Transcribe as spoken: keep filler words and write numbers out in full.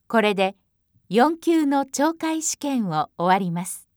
これでよん級の懲戒試験を終わります。